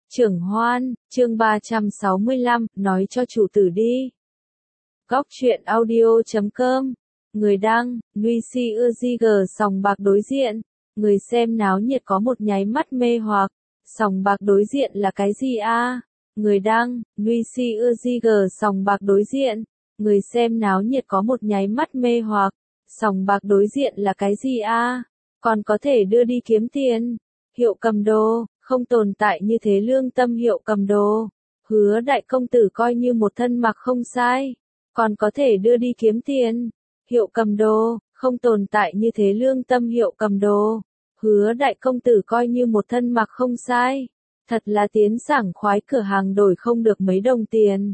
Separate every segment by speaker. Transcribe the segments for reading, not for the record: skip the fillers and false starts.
Speaker 1: Trưởng Hoan, chương 365, nói cho chủ tử đi. Góc truyện audio.com. Người đăng, Nuisi Uziger sòng bạc đối diện. Người xem náo nhiệt có một nháy mắt mê hoặc. Sòng bạc đối diện là cái gì a? Người đăng, Nuisi Uziger sòng bạc đối diện. Người xem náo nhiệt có một nháy mắt mê hoặc. Sòng bạc đối diện là cái gì a? Còn có thể đưa đi kiếm tiền. Hiệu cầm đồ, không tồn tại như thế lương tâm hiệu cầm đồ. Hứa đại công tử coi như một thân mặc không sai. Còn có thể đưa đi kiếm tiền. Hiệu cầm đồ, không tồn tại như thế lương tâm hiệu cầm đồ. Hứa đại công tử coi như một thân mặc không sai. Thật là tiến sảng khoái, cửa hàng đổi không được mấy đồng tiền.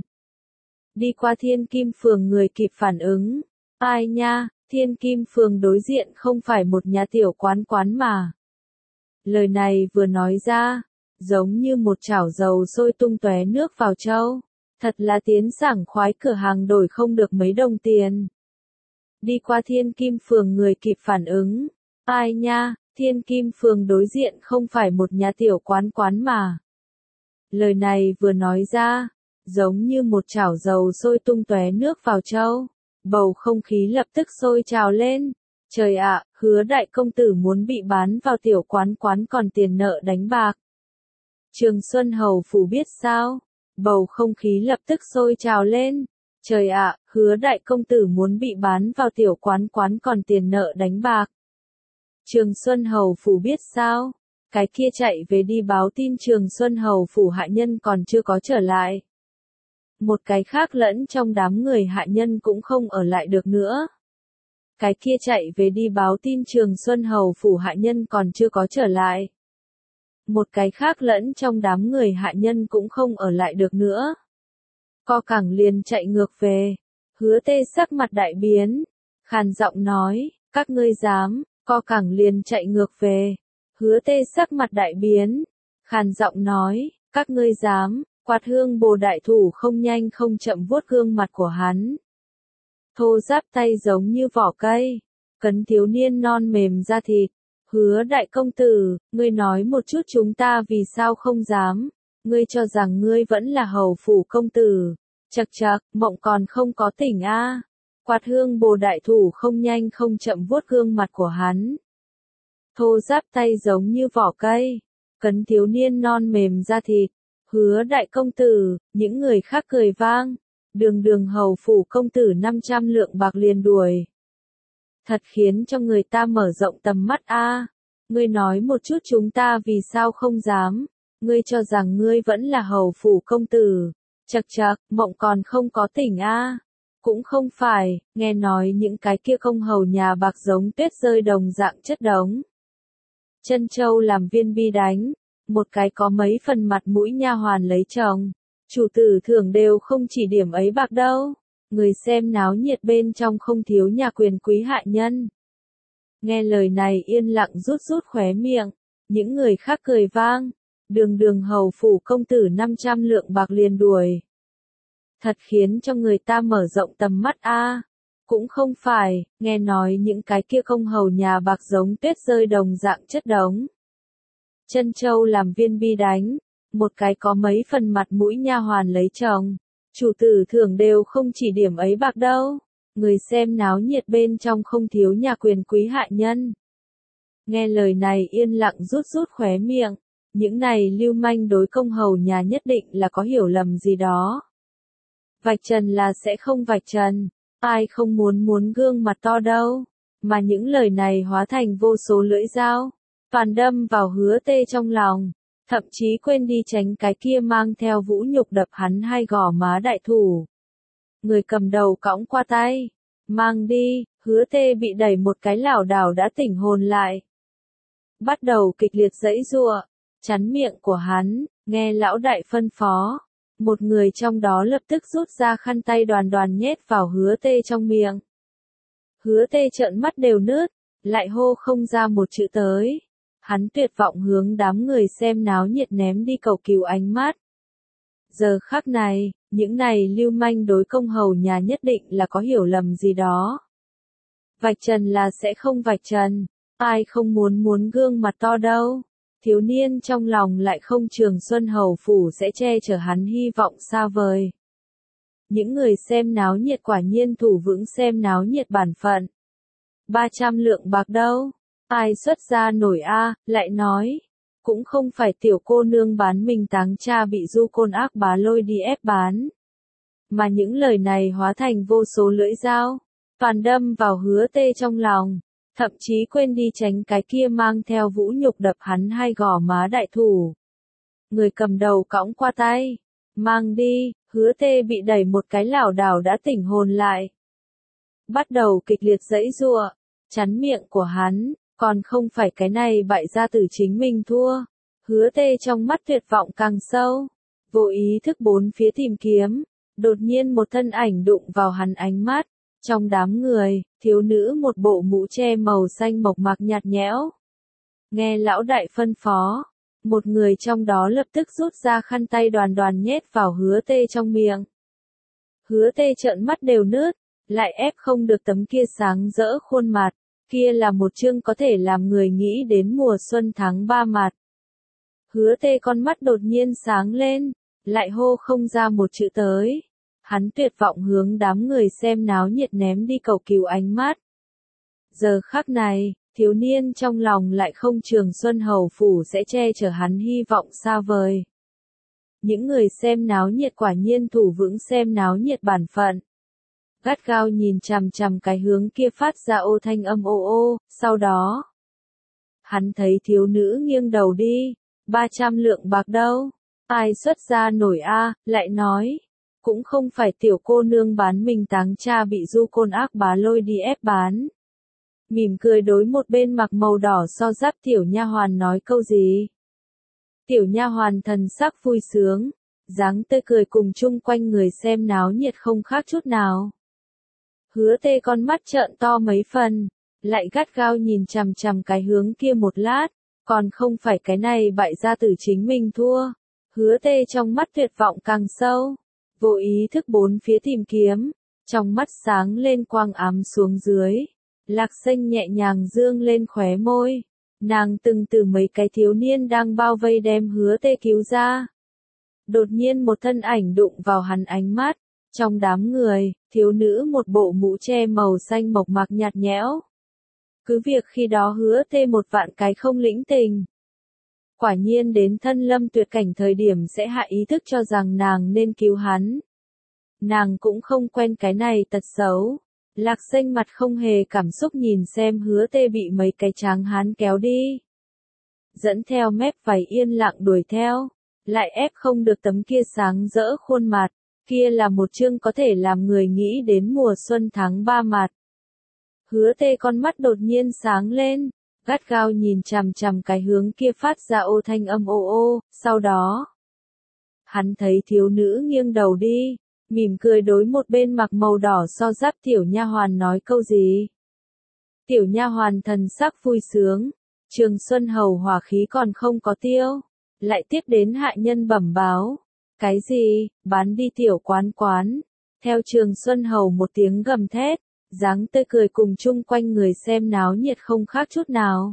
Speaker 1: Đi qua Thiên Kim Phường người kịp phản ứng. Ai nha, Thiên Kim Phường đối diện không phải một nhà tiểu quán mà. Lời này vừa nói ra, giống như một chảo dầu sôi tung tóe nước vào chậu. Thật là tiến sảng khoái, cửa hàng đổi không được mấy đồng tiền. Đi qua Thiên Kim Phường người kịp phản ứng. Ai nha, Thiên Kim Phường đối diện không phải một nhà tiểu quán mà. Lời này vừa nói ra, giống như một chảo dầu sôi tung tóe nước vào chậu. Bầu không khí lập tức sôi trào lên. Trời ạ, Hứa đại công tử muốn bị bán vào tiểu quán còn tiền nợ đánh bạc. Trường Xuân Hầu Phủ biết sao? Bầu không khí lập tức sôi trào lên. Trời ạ, Hứa đại công tử muốn bị bán vào tiểu quán còn tiền nợ đánh bạc. Trường Xuân Hầu Phủ biết sao? Cái kia chạy về đi báo tin Trường Xuân Hầu Phủ hạ nhân còn chưa có trở lại. Một cái khác lẫn trong đám người hạ nhân cũng không ở lại được nữa. Cái kia chạy về đi báo tin Trường Xuân Hầu Phủ hạ nhân còn chưa có trở lại. Một cái khác lẫn trong đám người hạ nhân cũng không ở lại được nữa. Co cẳng liền chạy ngược về. Hứa Tê sắc mặt đại biến. Khàn giọng nói, các ngươi dám, co cẳng liền chạy ngược về. Hứa Tê sắc mặt đại biến. Khàn giọng nói, các ngươi dám, quạt hương bồ đại thủ không nhanh không chậm vuốt gương mặt của hắn. Thô ráp tay giống như vỏ cây, cấn thiếu niên non mềm da thịt. Hứa đại công tử, ngươi nói một chút chúng ta vì sao không dám, ngươi cho rằng ngươi vẫn là hầu phủ công tử. Chậc chậc, mộng còn không có tỉnh a. Quạt hương bồ đại thủ không nhanh không chậm vuốt gương mặt của hắn. Thô ráp tay giống như vỏ cây, cấn thiếu niên non mềm da thịt. Hứa đại công tử, những người khác cười vang. Đường hầu phủ công tử 500 lượng bạc liền đuổi. Thật khiến cho người ta mở rộng tầm mắt a. Ngươi nói một chút chúng ta vì sao không dám, ngươi cho rằng ngươi vẫn là hầu phủ công tử. Chậc chậc, mộng còn không có tỉnh a. Cũng không phải, nghe nói những cái kia công hầu nhà bạc giống tuyết rơi đồng dạng chất đống. Chân châu làm viên bi đánh, một cái có mấy phần mặt mũi nha hoàn lấy chồng. Chủ tử thưởng đều không chỉ điểm ấy bạc đâu. Người xem náo nhiệt bên trong không thiếu nhà quyền quý hạ nhân. Nghe lời này yên lặng rút khóe miệng. Những người khác cười vang. Đường hầu phủ công tử 500 lượng bạc liền đuổi. Thật khiến cho người ta mở rộng tầm mắt a. Cũng không phải, nghe nói những cái kia công hầu nhà bạc giống tuyết rơi đồng dạng chất đống. Chân châu làm viên bi đánh. Một cái có mấy phần mặt mũi nha hoàn lấy chồng. Chủ tử thưởng đều không chỉ điểm ấy bạc đâu. Người xem náo nhiệt bên trong không thiếu nhà quyền quý hạ nhân. Nghe lời này yên lặng rút khóe miệng. Những này lưu manh đối công hầu nhà nhất định là có hiểu lầm gì đó. Vạch trần là sẽ không vạch trần. Ai không muốn gương mặt to đâu. Mà những lời này hóa thành vô số lưỡi dao. Toàn đâm vào Hứa Tê trong lòng. Thậm chí quên đi tránh cái kia mang theo vũ nhục đập hắn hai gò má đại thủ. Người cầm đầu cõng qua tay. Mang đi, Hứa Tê bị đẩy một cái lảo đảo đã tỉnh hồn lại. Bắt đầu kịch liệt giãy giụa, chắn miệng của hắn, nghe lão đại phân phó. Một người trong đó lập tức rút ra khăn tay đoàn nhét vào Hứa Tê trong miệng. Hứa Tê trợn mắt đều nứt, lại hô không ra một chữ tới. Hắn tuyệt vọng hướng đám người xem náo nhiệt ném đi cầu cứu ánh mắt. Giờ khắc này, những này lưu manh đối công hầu nhà nhất định là có hiểu lầm gì đó. Vạch trần là sẽ không vạch trần, ai không muốn gương mặt to đâu. thiếu niên trong lòng lại không Trường Xuân Hầu Phủ sẽ che chở hắn hy vọng xa vời. Những người xem náo nhiệt quả nhiên thủ vững xem náo nhiệt bản phận. 300 lượng bạc đâu? Ai xuất ra nổi a? Lại nói. Cũng không phải tiểu cô nương bán mình táng cha bị du côn ác bá lôi đi ép bán. Mà những lời này hóa thành vô số lưỡi dao, toàn đâm vào Hứa Tê trong lòng. Thậm chí quên đi tránh cái kia mang theo vũ nhục đập hắn hai gò má đại thủ. Người cầm đầu cõng qua tay. Mang đi, Hứa Tê bị đẩy một cái lảo đảo đã tỉnh hồn lại. Bắt đầu kịch liệt giãy giụa, chắn miệng của hắn, còn không phải cái này bại gia tử chính mình thua. Hứa Tê trong mắt tuyệt vọng càng sâu, vô ý thức bốn phía tìm kiếm, đột nhiên một thân ảnh đụng vào hắn ánh mắt. Trong đám người, thiếu nữ một bộ mũ che màu xanh mộc mạc nhạt nhẽo. Nghe lão đại phân phó, một người trong đó lập tức rút ra khăn tay đoàn đoàn nhét vào Hứa Tê trong miệng. Hứa Tê trợn mắt đều nứt, lại ép không được tấm kia sáng rỡ khuôn mặt, kia là một chương có thể làm người nghĩ đến mùa xuân tháng 3 mặt. Hứa Tê con mắt đột nhiên sáng lên, lại hô không ra một chữ tới. Hắn tuyệt vọng hướng đám người xem náo nhiệt ném đi cầu cứu ánh mắt. Giờ khắc này, thiếu niên trong lòng lại không Trường Xuân Hầu Phủ sẽ che chở hắn hy vọng xa vời. Những người xem náo nhiệt quả nhiên thủ vững xem náo nhiệt bản phận. Gắt gao nhìn chằm chằm cái hướng kia phát ra ô thanh âm ô ô, sau đó. Hắn thấy thiếu nữ nghiêng đầu đi, 300 lượng bạc đâu? Ai xuất ra nổi a? Lại nói. Cũng không phải tiểu cô nương bán mình táng cha bị du côn ác bá lôi đi ép bán. Mỉm cười đối một bên mặc màu đỏ so giáp tiểu nha hoàn nói câu gì. Tiểu nha hoàn thần sắc vui sướng, dáng tươi cười cùng chung quanh người xem náo nhiệt không khác chút nào. Hứa Tê con mắt trợn to mấy phần, lại gắt gao nhìn chằm chằm cái hướng kia một lát, còn không phải cái này bại gia tử chính mình thua. Hứa Tê trong mắt tuyệt vọng càng sâu. Vô ý thức bốn phía tìm kiếm, trong mắt sáng lên quang ám xuống dưới. Lạc Xanh nhẹ nhàng dương lên khóe môi. Nàng từng từ mấy cái thiếu niên đang bao vây đem Hứa Tê cứu ra. Đột nhiên một thân ảnh đụng vào hắn ánh mắt. Trong đám người, thiếu nữ một bộ mũ che màu xanh mộc mạc nhạt nhẽo. Cứ việc khi đó Hứa Tê một vạn cái không lĩnh tình. Quả nhiên đến thân lâm tuyệt cảnh thời điểm sẽ hạ ý thức cho rằng nàng nên cứu hắn. Nàng cũng không quen cái này tật xấu. Lạc Xanh mặt không hề cảm xúc nhìn xem Hứa Tê bị mấy cái tráng hán kéo đi. Dẫn theo mép váy yên lặng đuổi theo. Lại ép không được tấm kia sáng rỡ khuôn mặt. Kia là một chương có thể làm người nghĩ đến mùa xuân tháng 3 mặt. Hứa Tê con mắt đột nhiên sáng lên. Gắt gao nhìn chằm chằm cái hướng kia phát ra ô thanh âm ô ô, sau đó. Hắn thấy thiếu nữ nghiêng đầu đi, mỉm cười đối một bên mặc màu đỏ so giáp tiểu nha hoàn nói câu gì. Tiểu nha hoàn thần sắc vui sướng, Trường Xuân Hầu hỏa khí còn không có tiêu, lại tiếp đến hạ nhân bẩm báo. Cái gì, bán đi tiểu quán quán. Theo Trường Xuân Hầu một tiếng gầm thét. Dáng tươi cười cùng chung quanh người xem náo nhiệt không khác chút nào.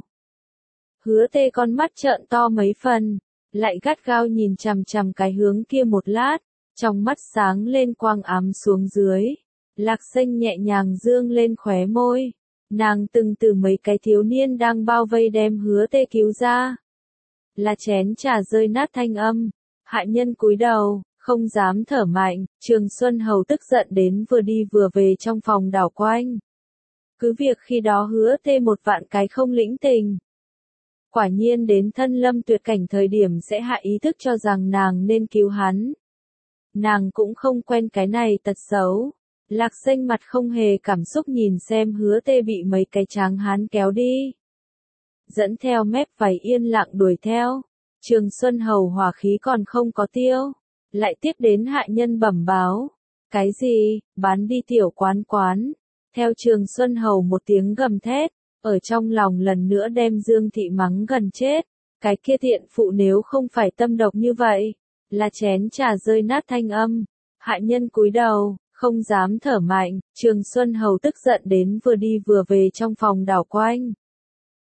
Speaker 1: Hứa Tê con mắt trợn to mấy phần, lại gắt gao nhìn chằm chằm cái hướng kia một lát, trong mắt sáng lên quang ám xuống dưới. Lạc Xanh nhẹ nhàng dương lên khóe môi, nàng từng từ mấy cái thiếu niên đang bao vây đem Hứa Tê cứu ra. Là chén trà rơi nát thanh âm, hạ nhân cúi đầu. Không dám thở mạnh, Trường Xuân Hầu tức giận đến vừa đi vừa về trong phòng đảo quanh. Cứ việc khi đó Hứa Tê một vạn cái không lĩnh tình. Quả nhiên đến thân lâm tuyệt cảnh thời điểm sẽ hạ ý thức cho rằng nàng nên cứu hắn. Nàng cũng không quen cái này tật xấu. Lạc Xanh mặt không hề cảm xúc nhìn xem Hứa Tê bị mấy cái tráng hán kéo đi. Dẫn theo mép váy yên lặng đuổi theo. Trường Xuân Hầu hỏa khí còn không có tiêu. Lại tiếp đến hạ nhân bẩm báo. Cái gì, bán đi tiểu quán quán. Theo Trường Xuân Hầu một tiếng gầm thét, ở trong lòng lần nữa đem Dương Thị mắng gần chết. Cái kia thiện phụ nếu không phải tâm độc như vậy, là chén trà rơi nát thanh âm. Hạ nhân cúi đầu, không dám thở mạnh, Trường Xuân Hầu tức giận đến vừa đi vừa về trong phòng đảo quanh.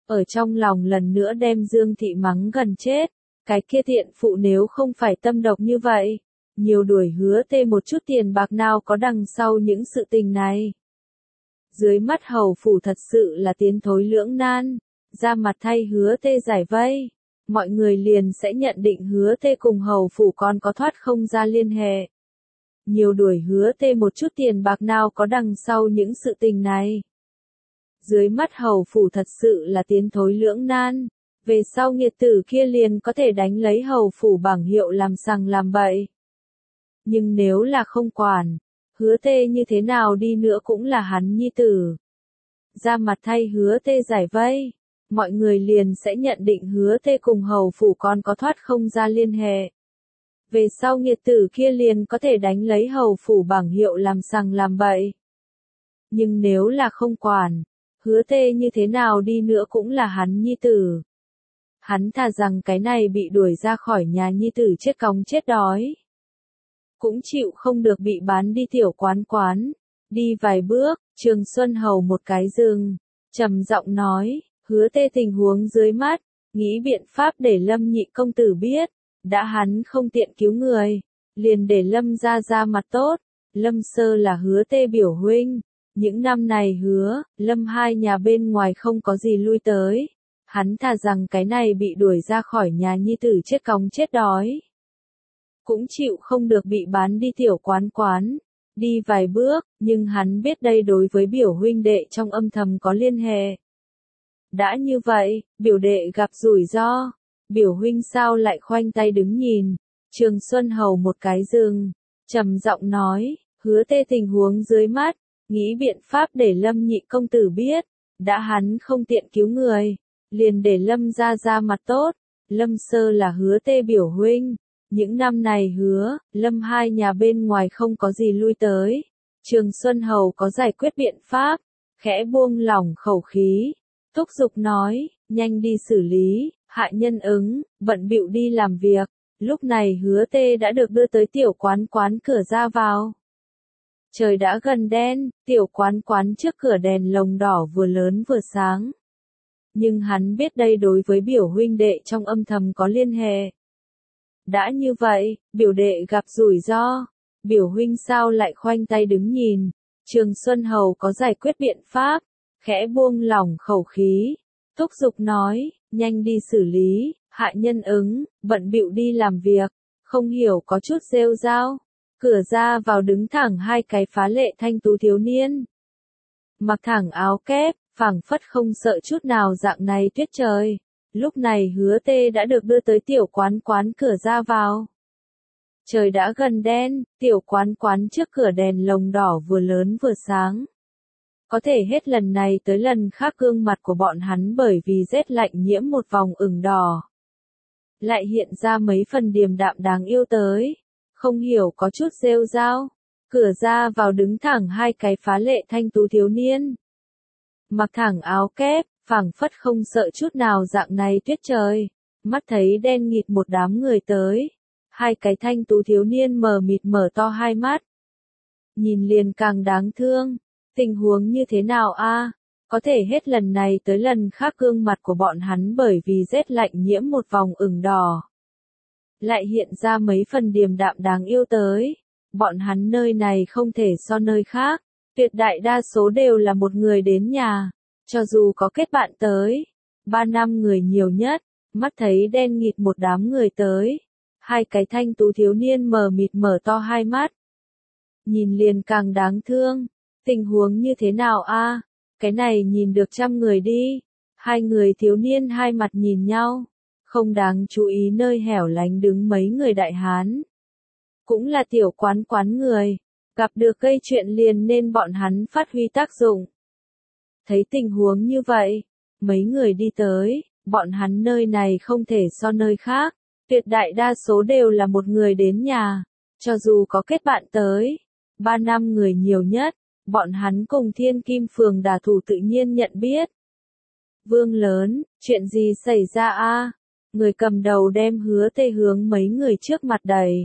Speaker 1: ở trong lòng lần nữa đem Dương Thị mắng gần chết. Cái kia tiện phụ nếu không phải tâm độc như vậy, nhiều đuổi Hứa Tê một chút tiền bạc nào có đằng sau những sự tình này. Dưới mắt hầu phủ thật sự là tiến thối lưỡng nan, ra mặt thay Hứa Tê giải vây, mọi người liền sẽ nhận định Hứa Tê cùng hầu phủ còn có thoát không ra liên hệ. Nhiều đuổi Hứa Tê một chút tiền bạc nào có đằng sau những sự tình này. Dưới mắt hầu phủ thật sự là tiến thối lưỡng nan, về sau nghiệt tử kia liền có thể đánh lấy hầu phủ bảng hiệu làm sằng làm bậy. Nhưng nếu là không quản, Hứa Tê như thế nào đi nữa cũng là hắn nhi tử. Ra mặt thay Hứa Tê giải vây, mọi người liền sẽ nhận định Hứa Tê cùng hầu phủ còn có thoát không ra liên hệ. Về sau nghiệt tử kia liền có thể đánh lấy hầu phủ bảng hiệu làm sằng làm bậy. Nhưng nếu là không quản, Hứa Tê như thế nào đi nữa cũng là hắn nhi tử. Hắn thà rằng cái này bị đuổi ra khỏi nhà nhi tử chết cóng chết đói, cũng chịu không được bị bán đi tiểu quán. Đi vài bước, Trường Xuân Hầu một cái dừng, trầm giọng nói, Hứa Tê tình huống dưới mắt, nghĩ biện pháp để Lâm nhị công tử biết, đã hắn không tiện cứu người, liền để Lâm ra mặt tốt. Lâm Sơ là Hứa Tê biểu huynh, những năm này Lâm hai nhà bên ngoài không có gì lui tới, hắn thà rằng cái này bị đuổi ra khỏi nhà nhi tử chết cóng chết đói, cũng chịu không được bị bán đi tiểu quán. Đi vài bước, nhưng hắn biết đây đối với biểu huynh đệ trong âm thầm có liên hệ. Đã như vậy, biểu đệ gặp rủi ro, biểu huynh sao lại khoanh tay đứng nhìn. Trường Xuân Hầu một cái dừng, trầm giọng nói, Hứa Tê tình huống dưới mắt, nghĩ biện pháp để Lâm nhị công tử biết, đã hắn không tiện cứu người, liền để Lâm ra mặt tốt. Lâm Sơ là Hứa Tê biểu huynh, những năm này Lâm hai nhà bên ngoài không có gì lui tới. Trường Xuân Hầu có giải quyết biện pháp, khẽ buông lỏng khẩu khí, thúc giục nói, nhanh đi xử lý. Hạ nhân ứng, bận bịu đi làm việc. Lúc này Hứa Tê đã được đưa tới tiểu quán cửa ra vào. Trời đã gần đen, tiểu quán trước cửa đèn lồng đỏ vừa lớn vừa sáng. Nhưng hắn biết đây đối với biểu huynh đệ trong âm thầm có liên hệ. Đã như vậy, biểu đệ gặp rủi ro, biểu huynh sao lại khoanh tay đứng nhìn. Trường Xuân Hầu có giải quyết biện pháp, khẽ buông lỏng khẩu khí, thúc giục nói, nhanh đi xử lý. Hạ nhân ứng, bận bịu đi làm việc, không hiểu có chút rêu rao. Cửa ra vào đứng thẳng hai cái phá lệ thanh tú thiếu niên, mặc thẳng áo kép, phảng phất không sợ chút nào dạng này tuyết trời. Lúc này Hứa Tê đã được đưa tới tiểu quán cửa ra vào. Trời đã gần đen, tiểu quán trước cửa đèn lồng đỏ vừa lớn vừa sáng. Có thể hết lần này tới lần khác gương mặt của bọn hắn bởi vì rét lạnh nhiễm một vòng ửng đỏ, lại hiện ra mấy phần điềm đạm đáng yêu tới, không hiểu có chút rêu rao. Cửa ra vào đứng thẳng hai cái phá lệ thanh tú thiếu niên, mặc thẳng áo kép, phảng phất không sợ chút nào dạng này tuyết trời. Mắt thấy đen nghịt một đám người tới, hai cái thanh tú thiếu niên mờ mịt mở to hai mắt, nhìn liền càng đáng thương. Tình huống như thế nào a? Có thể hết lần này tới lần khác gương mặt của bọn hắn bởi vì rét lạnh nhiễm một vòng ửng đỏ, lại hiện ra mấy phần điềm đạm đáng yêu tới. Bọn hắn nơi này không thể so nơi khác, tuyệt đại đa số đều là một người đến nhà, cho dù có kết bạn tới, 3-5 người nhiều nhất. Mắt thấy đen nghịt một đám người tới, hai cái thanh tú thiếu niên mờ mịt mở to hai mắt, nhìn liền càng đáng thương. Tình huống như thế nào a? Cái này nhìn được 100 người đi. Hai người thiếu niên hai mặt nhìn nhau, không đáng chú ý nơi hẻo lánh đứng mấy người đại hán, cũng là tiểu quán người, gặp được gây chuyện liền nên bọn hắn phát huy tác dụng. Thấy tình huống như vậy, mấy người đi tới, bọn hắn nơi này không thể so nơi khác, tuyệt đại đa số đều là một người đến nhà, cho dù có kết bạn tới, 3-5 người nhiều nhất. Bọn hắn cùng Thiên Kim Phường đả thủ tự nhiên nhận biết. Vương lớn, chuyện gì xảy ra a? Người cầm đầu đem Hứa Tê hướng mấy người trước mặt đẩy,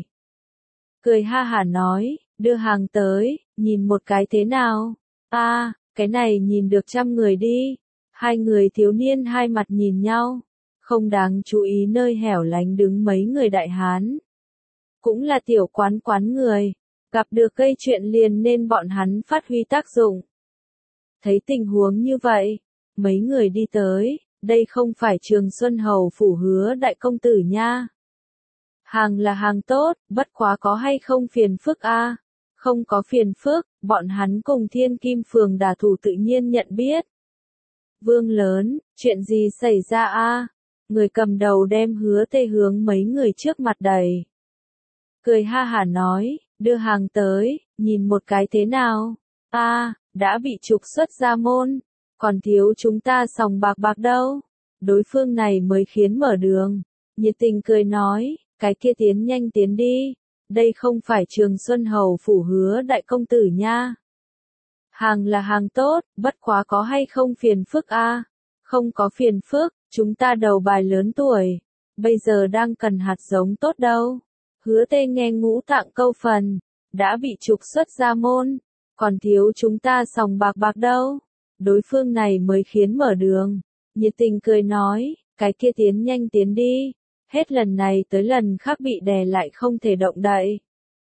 Speaker 1: cười ha hả nói, đưa hàng tới, nhìn một cái thế nào? A, cái này nhìn được 100 người đi. Hai người thiếu niên hai mặt nhìn nhau, không đáng chú ý nơi hẻo lánh đứng mấy người đại hán. Cũng là tiểu quán quán người, gặp được gây chuyện liền nên bọn hắn phát huy tác dụng. Thấy tình huống như vậy, mấy người đi tới, đây không phải Trường Xuân Hầu phủ Hứa đại công tử nha. Hàng là hàng tốt, bất quá có hay không phiền phức a? Không có phiền phức, bọn hắn cùng Thiên Kim Phường đả thủ tự nhiên nhận biết. Vương lớn, chuyện gì xảy ra a? Người cầm đầu đem Hứa Tê hướng mấy người trước mặt đẩy. Cười ha hả nói, đưa hàng tới, nhìn một cái thế nào? Đã bị trục xuất ra môn, còn thiếu chúng ta sòng bạc bạc đâu. Đối phương này mới khiến mở đường, nhiệt tình cười nói, cái kia tiến nhanh tiến đi, đây không phải Trường Xuân Hầu phủ Hứa đại công tử nha. Hàng là hàng tốt, bất quá có hay không phiền phức a? Không có phiền phức, chúng ta đầu bài lớn tuổi, bây giờ đang cần hạt giống tốt đâu. Hứa Tê nghe Ngũ Tạng câu phần, đã bị trục xuất ra môn, còn thiếu chúng ta sòng bạc bạc đâu. Đối phương này mới khiến mở đường, nhiệt tình cười nói, cái kia tiến nhanh tiến đi, hết lần này tới lần khác bị đè lại không thể động đậy.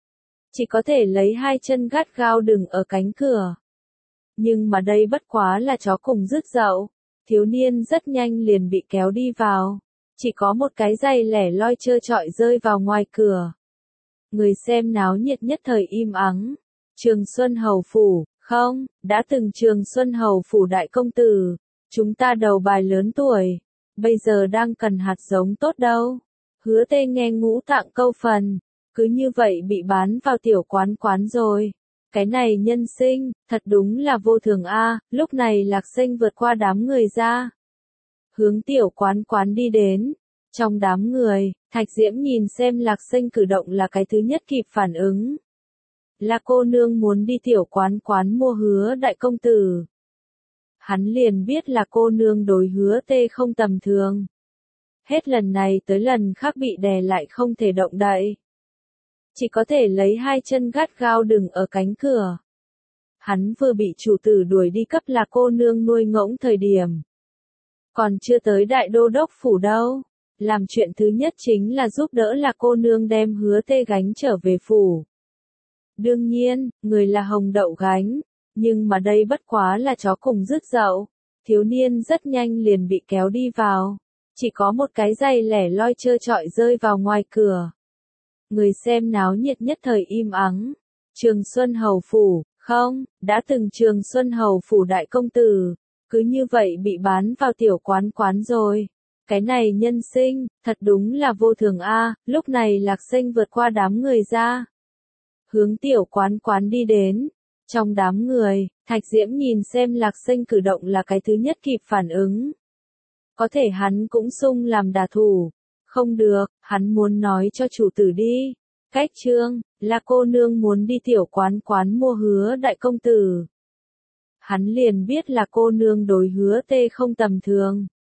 Speaker 1: Chỉ có thể lấy hai chân gắt gao đừng ở cánh cửa. Nhưng mà đây bất quá là chó cùng rứt dậu, thiếu niên rất nhanh liền bị kéo đi vào, chỉ có một cái giày lẻ loi trơ trọi rơi vào ngoài cửa. Người xem náo nhiệt nhất thời im ắng. Trường Xuân Hầu phủ, không, đã từng Trường Xuân Hầu phủ đại công tử, chúng ta đầu bài lớn tuổi, bây giờ đang cần hạt giống tốt đâu. Hứa Tê nghe Ngũ Tạng câu phần, cứ như vậy bị bán vào tiểu quán quán rồi. Cái này nhân sinh, thật đúng là vô thường a. Lúc này Lạc Sinh vượt qua đám người ra, hướng tiểu quán quán đi đến. Trong đám người, Thạch Diễm nhìn xem Lạc Sinh cử động là cái thứ nhất kịp phản ứng. Là cô nương muốn đi tiểu quán quán mua Hứa đại công tử. Hắn liền biết là cô nương đối Hứa Tê không tầm thường. Hết lần này tới lần khác bị đè lại không thể động đậy. Chỉ có thể lấy hai chân gắt gao đừng ở cánh cửa. Hắn vừa bị chủ tử đuổi đi cấp là cô nương nuôi ngỗng thời điểm. Còn chưa tới đại đô đốc phủ đâu. Làm chuyện thứ nhất chính là giúp đỡ là cô nương đem Hứa Tê gánh trở về phủ. Đương nhiên, người là hồng đậu gánh, nhưng mà đây bất quá là chó cùng rứt dậu. Thiếu niên rất nhanh liền bị kéo đi vào, chỉ có một cái giày lẻ loi trơ trọi rơi vào ngoài cửa. Người xem náo nhiệt nhất thời im ắng. Trường Xuân Hầu phủ, không, đã từng Trường Xuân Hầu phủ đại công tử, cứ như vậy bị bán vào tiểu quán quán rồi. Cái này nhân sinh, thật đúng là vô thường a. Lúc này Lạc Sinh vượt qua đám người ra, hướng tiểu quán quán đi đến. Trong đám người, Thạch Diễm nhìn xem Lạc Sinh cử động là cái thứ nhất kịp phản ứng. Có thể hắn cũng sung làm đả thủ. Không được, hắn muốn nói cho chủ tử đi. Cách trương, là cô nương muốn đi tiểu quán quán mua Hứa đại công tử. Hắn liền biết là cô nương đối Hứa Tê không tầm thường.